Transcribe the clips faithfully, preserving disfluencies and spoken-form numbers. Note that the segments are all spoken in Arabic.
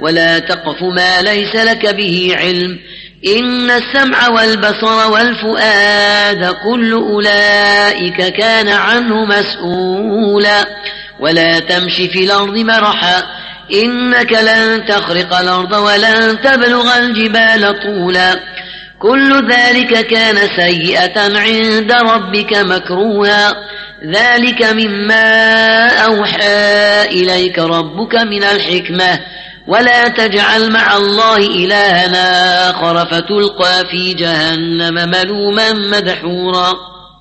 ولا تقف ما ليس لك به علم، إن السمع والبصر والفؤاد كل أولئك كان عنه مسؤولا. ولا تمش في الأرض مرحا إنك لن تخرق الأرض ولن تبلغ الجبال طولا، كل ذلك كان سيئة عند ربك مكروها، ذلك مما أوحى إليك ربك من الحكمة. ولا تجعل مع الله إلها آخر فتلقى في جهنم ملوما مدحورا.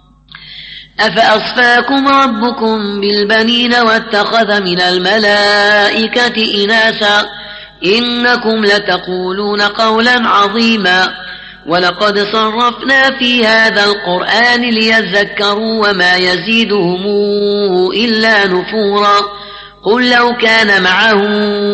أفأصفاكم ربكم بالبنين واتخذ من الملائكة إناثا إنكم لتقولون قولا عظيما. ولقد صرفنا في هذا القرآن ليذكروا وما يزيدهم إلا نفورا. قل لو كان معه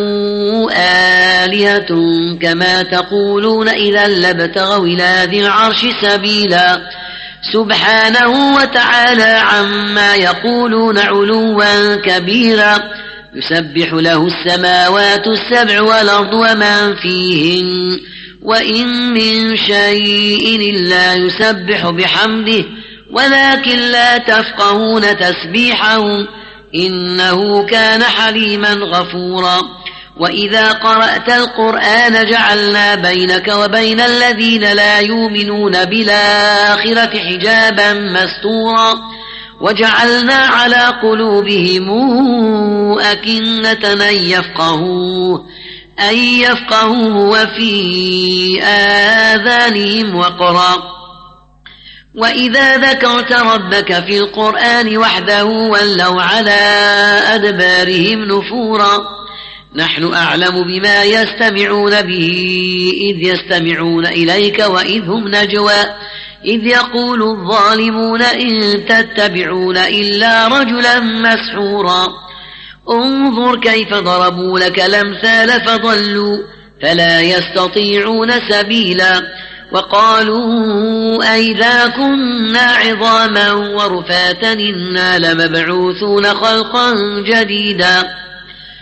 آلهة كما تقولون إذا لابتغوا إلى ذي العرش سبيلا، سبحانه وتعالى عما يقولون علوا كبيرا. يسبح له السماوات السبع والأرض ومن فيهن وإن من شيء إلا يسبح بحمده ولكن لا تفقهون تسبيحهم إنه كان حليما غفورا. وإذا قرأت القرآن جعلنا بينك وبين الذين لا يؤمنون بالآخرة حجابا مستورا، وجعلنا على قلوبهم أكنة أن يفقهوه أن يفقهوه وفي آذانهم وقرا. وإذا ذكرت ربك في القرآن وحده ولوا على أدبارهم نفورا. نحن أعلم بما يستمعون به إذ يستمعون إليك وإذ هم نجوى إذ يقول الظالمون إن تتبعون إلا رجلا مسحورا. انظر كيف ضربوا لك الأمثال فضلوا فلا يستطيعون سبيلا. وقالوا أئذا كنا عظاما ورفاتا إنا لمبعوثون خلقا جديدا.